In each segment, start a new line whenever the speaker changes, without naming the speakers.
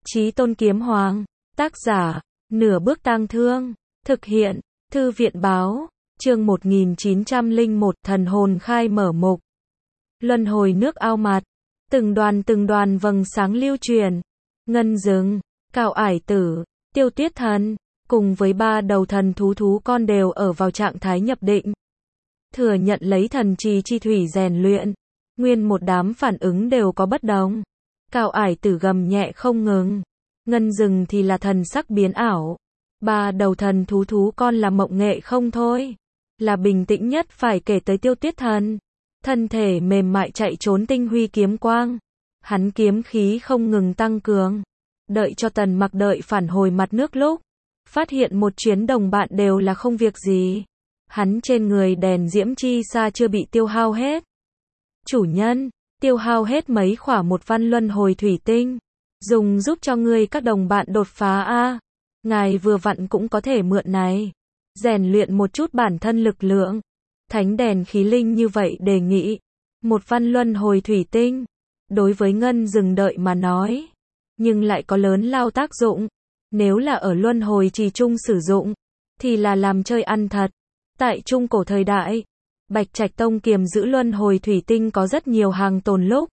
Chí Tôn Kiếm Hoàng. Tác giả, Nửa Bước Tang Thương. Thực hiện, Thư viện báo. Chương 1901, thần hồn khai mở mục. Luân hồi nước ao mặt. Từng đoàn vầng sáng lưu truyền. Ngân Dừng, Cạo Ải Tử, Tiêu Tuyết Thần, cùng với ba đầu thần thú con đều ở vào trạng thái nhập định. Thừa nhận lấy thần trì chi thủy rèn luyện. Nguyên một đám phản ứng đều có bất đồng. Cạo Ải Tử gầm nhẹ không ngừng. Ngân Dừng thì là thần sắc biến ảo. Ba đầu thần thú con là mộng nghệ không thôi. Là bình tĩnh nhất phải kể tới Tiêu Tuyết Thần. Thân thể mềm mại chạy trốn tinh huy kiếm quang. Hắn kiếm khí không ngừng tăng cường. Đợi cho Tần Mặc đợi phản hồi mặt nước lúc. Phát hiện một chuyến đồng bạn đều là không việc gì. Hắn trên người đèn diễm chi sa chưa bị tiêu hao hết. Chủ nhân, tiêu hao hết mấy khỏa một văn luân hồi thủy tinh. Dùng giúp cho ngươi các đồng bạn đột phá a. Ngài vừa vặn cũng có thể mượn này. Rèn luyện một chút bản thân lực lượng. Thánh đèn khí linh như vậy đề nghị. Một văn luân hồi thủy tinh. Đối với Ngân Dừng đợi mà nói. Nhưng lại có lớn lao tác dụng. Nếu là ở luân hồi trì trung sử dụng. Thì là làm chơi ăn thật. Tại trung cổ thời đại. Bạch Trạch Tông kiềm giữ luân hồi thủy tinh có rất nhiều hàng tồn lúc.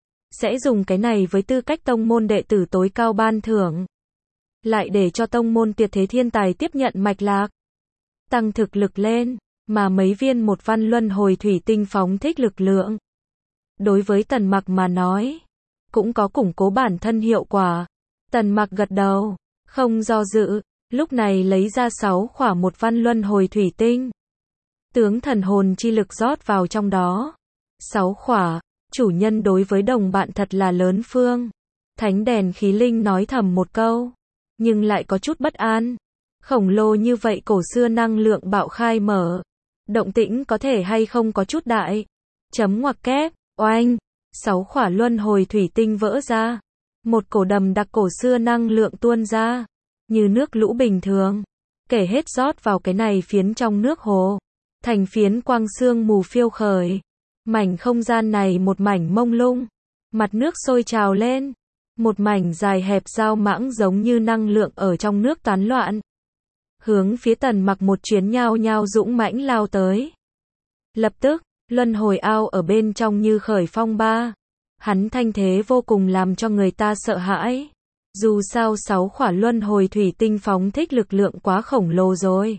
Sẽ dùng cái này với tư cách tông môn đệ tử tối cao ban thưởng. Lại để cho tông môn tuyệt thế thiên tài tiếp nhận mạch lạc. Tăng thực lực lên. Mà mấy viên một văn luân hồi thủy tinh phóng thích lực lượng. Đối với Tần Mặc mà nói. Cũng có củng cố bản thân hiệu quả. Tần Mặc gật đầu. Không do dự. Lúc này lấy ra 6 khỏa một văn luân hồi thủy tinh. Tướng thần hồn chi lực rót vào trong đó. 6 khỏa. Chủ nhân đối với đồng bạn thật là lớn phương. Thánh đèn khí linh nói thầm một câu. Nhưng lại có chút bất an. Khổng lồ như vậy cổ xưa năng lượng bạo khai mở. Động tĩnh có thể hay không có chút đại. Chấm ngoặc kép, oanh. 6 khỏa luân hồi thủy tinh vỡ ra. Một cổ đầm đặc cổ xưa năng lượng tuôn ra. Như nước lũ bình thường. Kể hết rót vào cái này phiến trong nước hồ. Thành phiến quang sương mù phiêu khởi. Mảnh không gian này một mảnh mông lung. Mặt nước sôi trào lên. Một mảnh dài hẹp dao mãng giống như năng lượng ở trong nước tán loạn. Hướng phía Tần Mặc một chuyến nhao nhao dũng mãnh lao tới. Lập tức, luân hồi ao ở bên trong như khởi phong ba. Hắn thanh thế vô cùng làm cho người ta sợ hãi. Dù sao 6 khỏa luân hồi thủy tinh phóng thích lực lượng quá khổng lồ rồi.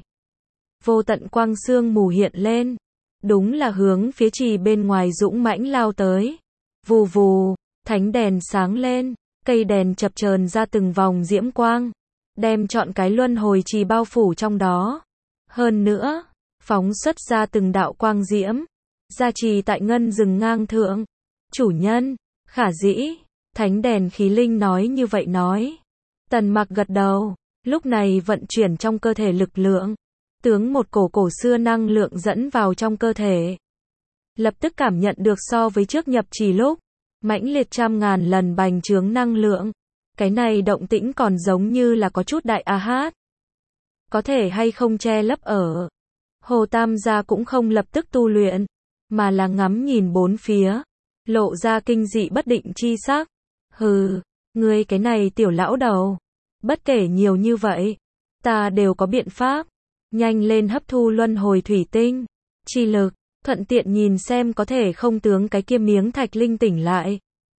Vô tận quang sương mù hiện lên. Đúng là hướng phía trì bên ngoài dũng mãnh lao tới. Vù vù, thánh đèn sáng lên. Cây đèn chập chờn ra từng vòng diễm quang. Đem trọn cái luân hồi trì bao phủ trong đó. Hơn nữa, phóng xuất ra từng đạo quang diễm. Gia trì tại Ngân Dừng ngang thượng. Chủ nhân, khả dĩ. Thánh đèn khí linh nói như vậy nói. Tần Mặc gật đầu. Lúc này vận chuyển trong cơ thể lực lượng. Tướng một cổ xưa năng lượng dẫn vào trong cơ thể. Lập tức cảm nhận được so với trước nhập trì lúc. Mãnh liệt trăm ngàn lần bành trướng năng lượng. Cái này động tĩnh còn giống như là có chút đại a hát. Có thể hay không che lấp ở. Hồ Tam gia cũng không lập tức tu luyện. Mà là ngắm nhìn bốn phía. Lộ ra kinh dị bất định chi sắc. Hừ, ngươi cái này tiểu lão đầu. Bất kể nhiều như vậy. Ta đều có biện pháp. Nhanh lên hấp thu luân hồi thủy tinh. Chi lực. Thuận tiện nhìn xem có thể không tướng cái kia miếng thạch linh tỉnh lại.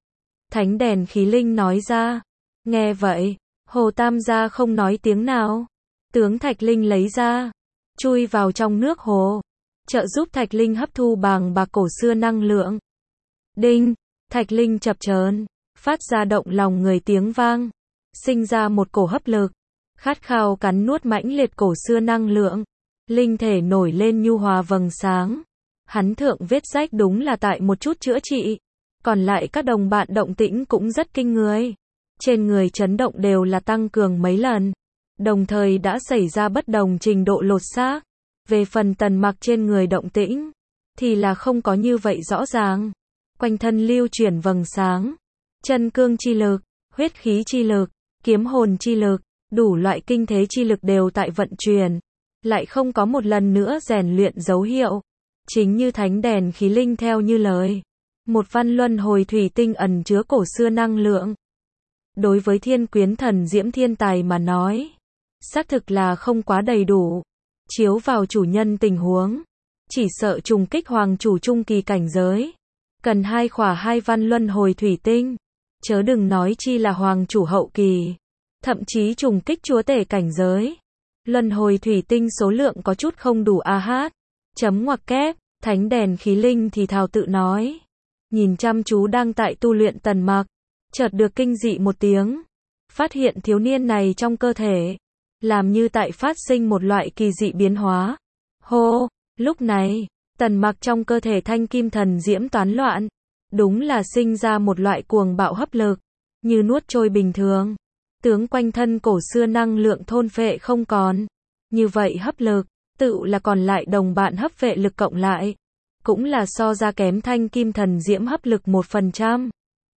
Thánh đèn khí linh nói ra. Nghe vậy, Hồ Tam gia không nói tiếng nào. Tướng thạch linh lấy ra. Chui vào trong nước hồ. Trợ giúp thạch linh hấp thu bàng bạc cổ xưa năng lượng. Đinh, thạch linh chập chờn, phát ra động lòng người tiếng vang. Sinh ra một cổ hấp lực. Khát khao cắn nuốt mãnh liệt cổ xưa năng lượng. Linh thể nổi lên nhu hòa vầng sáng. Hắn thượng vết rách đúng là tại một chút chữa trị. Còn lại các đồng bạn động tĩnh cũng rất kinh người. Trên người chấn động đều là tăng cường mấy lần. Đồng thời đã xảy ra bất đồng trình độ lột xác. Về phần Tần Mặc trên người động tĩnh. Thì là không có như vậy rõ ràng. Quanh thân lưu chuyển vầng sáng. Chân cương chi lực, huyết khí chi lực, kiếm hồn chi lực. Đủ loại kinh thế chi lực đều tại vận chuyển. Lại không có một lần nữa rèn luyện dấu hiệu. Chính như thánh đèn khí linh theo như lời. Một văn luân hồi thủy tinh ẩn chứa cổ xưa năng lượng. đối với thiên quyến thần diễm thiên tài mà nói, xác thực là không quá đầy đủ. Chiếu vào chủ nhân tình huống, chỉ sợ trùng kích hoàng chủ trung kỳ cảnh giới, cần 2 khỏa 2 văn luân hồi thủy tinh, chớ đừng nói chi là hoàng chủ hậu kỳ, thậm chí trùng kích chúa tể cảnh giới. Luân hồi thủy tinh số lượng có chút không đủ a hát. Chấm ngoặc kép, thánh đèn khí linh thì thào tự nói. Nhìn chăm chú đang tại tu luyện Tần Mặc, chợt được kinh dị một tiếng. Phát hiện thiếu niên này trong cơ thể, làm như tại phát sinh một loại kỳ dị biến hóa. Hô, lúc này, Tần Mặc trong cơ thể thanh kim thần diễm toán loạn. Đúng là sinh ra một loại cuồng bạo hấp lực, như nuốt trôi bình thường. Tướng quanh thân cổ xưa năng lượng thôn phệ không còn. Như vậy hấp lực, tự là còn lại đồng bạn hấp phệ lực cộng lại. Cũng là so ra kém thanh kim thần diễm hấp lực 1%.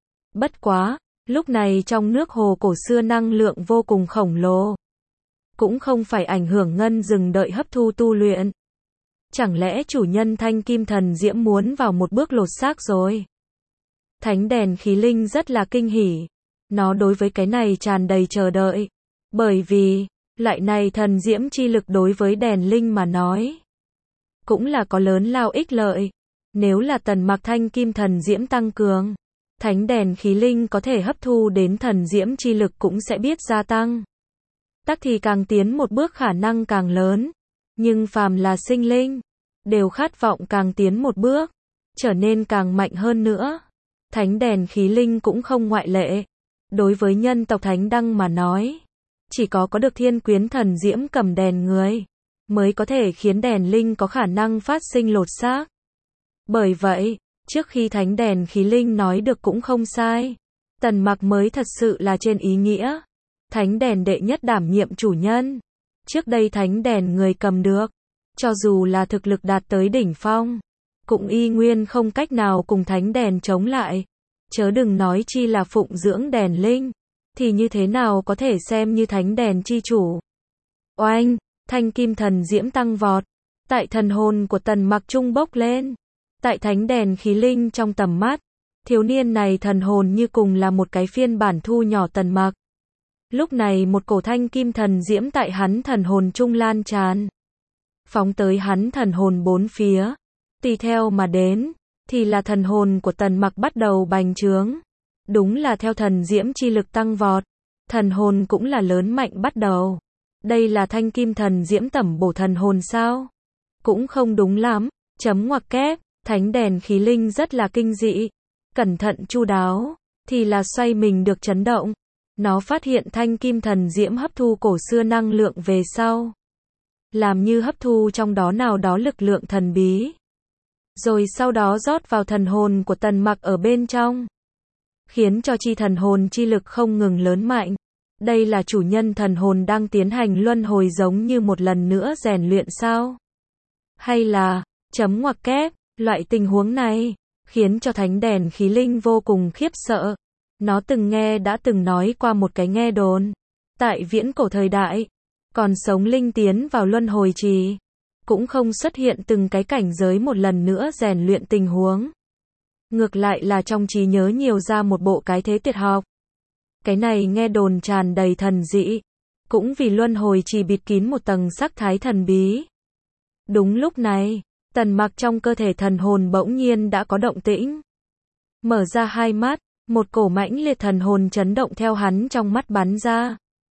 Bất quá, lúc này trong nước hồ cổ xưa năng lượng vô cùng khổng lồ. Cũng không phải ảnh hưởng ngân dừng đợi hấp thu tu luyện. Chẳng lẽ chủ nhân thanh kim thần diễm muốn vào một bước lột xác rồi? Thánh đèn khí linh rất là kinh hỉ. Nó đối với cái này tràn đầy chờ đợi. Bởi vì, lại này thần diễm chi lực đối với đèn linh mà nói, cũng là có lớn lao ích lợi. Nếu là Tần Mặc thanh kim thần diễm tăng cường, thánh đèn khí linh có thể hấp thu đến thần diễm chi lực cũng sẽ biết gia tăng. Tắc thì càng tiến một bước khả năng càng lớn. Nhưng phàm là sinh linh, đều khát vọng càng tiến một bước, trở nên càng mạnh hơn nữa. Thánh đèn khí linh cũng không ngoại lệ. Đối với nhân tộc Thánh Đăng mà nói, chỉ có được thiên quyến thần diễm cầm đèn người, mới có thể khiến đèn linh có khả năng phát sinh lột xác. Bởi vậy, trước khi thánh đèn khí linh nói được cũng không sai, Tần Mặc mới thật sự là trên ý nghĩa. Thánh đèn đệ nhất đảm nhiệm chủ nhân. Trước đây thánh đèn người cầm được, cho dù là thực lực đạt tới đỉnh phong, cũng y nguyên không cách nào cùng thánh đèn chống lại. Chớ đừng nói chi là phụng dưỡng đèn linh, thì như thế nào có thể xem như thánh đèn chi chủ. Oanh, thanh kim thần diễm tăng vọt, tại thần hồn của Tần Mặc trung bốc lên. Tại thánh đèn khí linh trong tầm mắt, thiếu niên này thần hồn như cùng là một cái phiên bản thu nhỏ Tần Mặc. Lúc này một cổ thanh kim thần diễm tại hắn thần hồn trung lan tràn, phóng tới hắn thần hồn bốn phía. Tùy theo mà đến, thì là thần hồn của Tần Mặc bắt đầu bành trướng. Đúng là theo thần diễm chi lực tăng vọt, thần hồn cũng là lớn mạnh bắt đầu. Đây là thanh kim thần diễm tẩm bổ thần hồn sao? Cũng không đúng lắm. Chấm ngoặc kép, thánh đèn khí linh rất là kinh dị. Cẩn thận chu đáo, thì là xoay mình được chấn động. Nó phát hiện thanh kim thần diễm hấp thu cổ xưa năng lượng về sau, làm như hấp thu trong đó nào đó lực lượng thần bí, rồi sau đó rót vào thần hồn của Tần Mặc ở bên trong, khiến cho chi thần hồn chi lực không ngừng lớn mạnh. Đây là chủ nhân thần hồn đang tiến hành luân hồi giống như một lần nữa rèn luyện sao? Hay là, chấm ngoặc kép, loại tình huống này, khiến cho thánh đèn khí linh vô cùng khiếp sợ. Nó đã từng nói qua một cái nghe đồn. Tại viễn cổ thời đại, còn sống linh tiến vào luân hồi trì, cũng không xuất hiện từng cái cảnh giới một lần nữa rèn luyện tình huống. Ngược lại là trong trí nhớ nhiều ra một bộ cái thế tuyệt học. Cái này nghe đồn tràn đầy thần dị, cũng vì luân hồi trì bịt kín một tầng sắc thái thần bí. Đúng lúc này, Tần Mặc trong cơ thể thần hồn bỗng nhiên đã có động tĩnh. Mở ra hai mắt, một cổ mãnh liệt thần hồn chấn động theo hắn trong mắt bắn ra.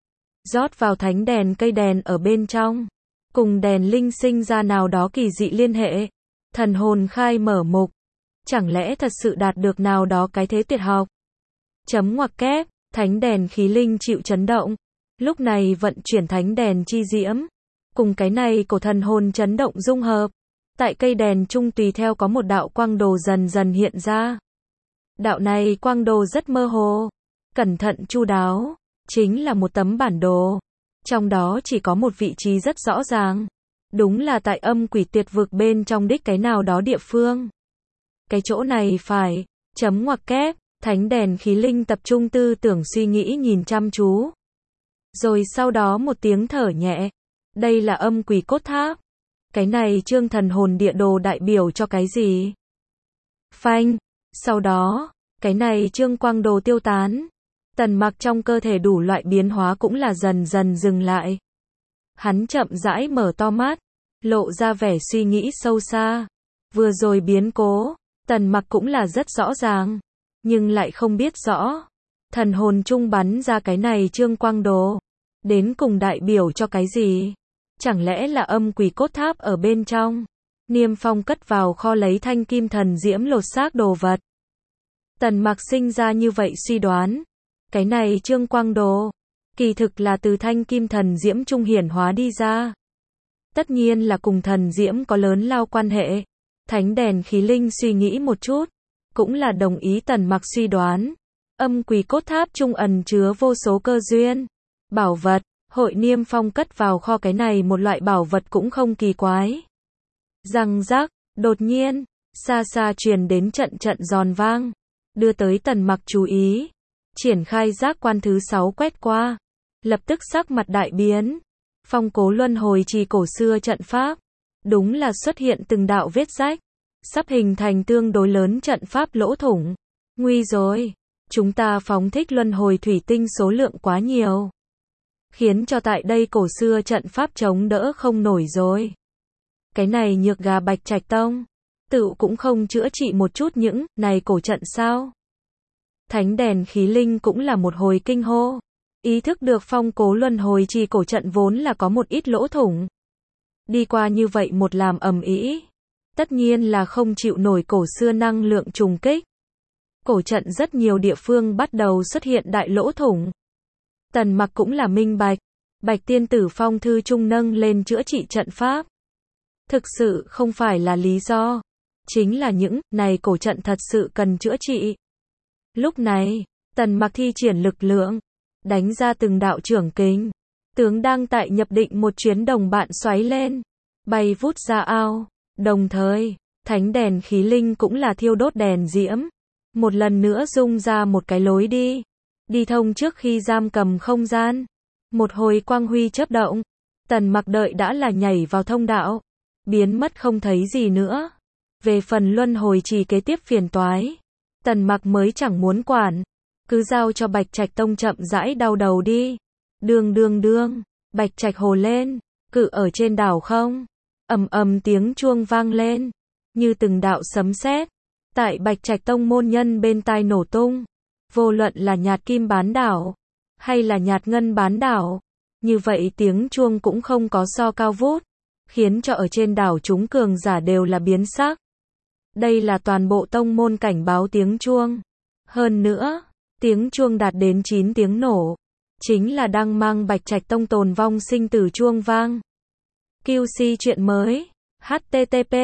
Rót vào thánh đèn cây đèn ở bên trong, cùng đèn linh sinh ra nào đó kỳ dị liên hệ. Thần hồn khai mở mục, chẳng lẽ thật sự đạt được nào đó cái thế tuyệt học? Chấm ngoặc kép, thánh đèn khí linh chịu chấn động. Lúc này vận chuyển thánh đèn chi diễm, cùng cái này cổ thần hồn chấn động dung hợp. Tại cây đèn trung tùy theo có một đạo quang đồ dần dần hiện ra. Đạo này quang đồ rất mơ hồ, cẩn thận chu đáo, chính là một tấm bản đồ. Trong đó chỉ có một vị trí rất rõ ràng. Đúng là tại âm quỷ tuyệt vực bên trong đích cái nào đó địa phương. Cái chỗ này phải, chấm ngoặc kép, thánh đèn khí linh tập trung tư tưởng suy nghĩ nhìn chăm chú. Rồi sau đó một tiếng thở nhẹ. Đây là âm quỷ cốt tháp. Cái này chương thần hồn địa đồ đại biểu cho cái gì? Phanh. Sau đó, cái này chương quang đồ tiêu tán. Tần Mặc trong cơ thể đủ loại biến hóa cũng là dần dần dừng lại. Hắn chậm rãi mở to mắt, lộ ra vẻ suy nghĩ sâu xa. Vừa rồi biến cố, Tần Mặc cũng là rất rõ ràng, nhưng lại không biết rõ. Thần hồn trung bắn ra cái này Trương Quang Đồ, đến cùng đại biểu cho cái gì? Chẳng lẽ là âm quỷ cốt tháp ở bên trong? Niêm Phong cất vào kho lấy thanh kim thần diễm lột xác đồ vật. Tần Mặc sinh ra như vậy suy đoán. Cái này Trương Quang Đồ, kỳ thực là từ thanh kim thần diễm trung hiển hóa đi ra. Tất nhiên là cùng thần diễm có lớn lao quan hệ. Thánh đèn khí linh suy nghĩ một chút, cũng là đồng ý Tần Mặc suy đoán. Âm quỷ cốt tháp trung ẩn chứa vô số cơ duyên, bảo vật, hội Niêm Phong cất vào kho cái này một loại bảo vật cũng không kỳ quái. Răng rắc, đột nhiên, xa xa truyền đến trận trận giòn vang, đưa tới Tần Mặc chú ý. Triển khai giác quan thứ 6 quét qua, lập tức sắc mặt đại biến. Phong Cố Luân Hồi Trì cổ xưa trận pháp, đúng là xuất hiện từng đạo vết rách, sắp hình thành tương đối lớn trận pháp lỗ thủng. Nguy rồi, chúng ta phóng thích luân hồi thủy tinh số lượng quá nhiều, khiến cho tại đây cổ xưa trận pháp chống đỡ không nổi rồi. Cái này nhược gà Bạch Trạch Tông, tự cũng không chữa trị một chút những này cổ trận sao? Thánh đèn khí linh cũng là một hồi kinh hô, ý thức được Phong Cố Luân Hồi Trì cổ trận vốn là có một ít lỗ thủng. Đi qua như vậy một làm ầm ĩ, tất nhiên là không chịu nổi cổ xưa năng lượng trùng kích. Cổ trận rất nhiều địa phương bắt đầu xuất hiện đại lỗ thủng. Tần Mặc cũng là minh bạch, Bạch Tiên Tử phong thư trung nâng lên chữa trị trận pháp. Thực sự không phải là lý do, chính là những này cổ trận thật sự cần chữa trị. Lúc này, Tần Mặc thi triển lực lượng, đánh ra từng đạo trưởng kình. Tướng đang tại nhập định một chuyến đồng bạn xoáy lên, bay vút ra ao. Đồng thời, thánh đèn khí linh cũng là thiêu đốt đèn diễm. Một lần nữa dung ra một cái lối đi. Đi thông trước khi giam cầm không gian. Một hồi quang huy chớp động. Tần Mặc đợi đã là nhảy vào thông đạo. Biến mất không thấy gì nữa. Về phần luân hồi trì kế tiếp phiền toái, Tần Mặc mới chẳng muốn quản. Cứ giao cho Bạch Trạch Tông chậm rãi đau đầu đi. Đương đương đương, Bạch Trạch hồ lên, cự ở trên đảo không? Ầm ầm tiếng chuông vang lên, như từng đạo sấm sét, tại Bạch Trạch Tông môn nhân bên tai nổ tung. Vô luận là nhạt kim bán đảo, hay là nhạt ngân bán đảo, như vậy tiếng chuông cũng không có so cao vút, khiến cho ở trên đảo chúng cường giả đều là biến sắc. Đây là toàn bộ tông môn cảnh báo tiếng chuông. Hơn nữa, tiếng chuông đạt đến 9 tiếng nổ, chính là đang mang Bạch Trạch Tông tồn vong sinh tử chuông vang. QC chuyện mới. http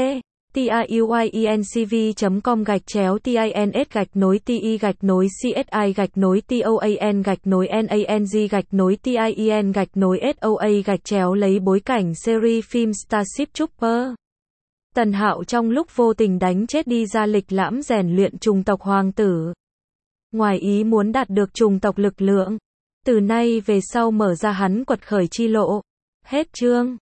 tiuyencv.com/tins-ti-nang-ti-nang-soa lấy bối cảnh series phim Starship Trooper. Tần Hạo trong lúc vô tình đánh chết đi ra lịch lãm rèn luyện trùng tộc hoàng tử. Ngoài ý muốn đạt được trùng tộc lực lượng. Từ nay về sau mở ra hắn quật khởi chi lộ. Hết chương.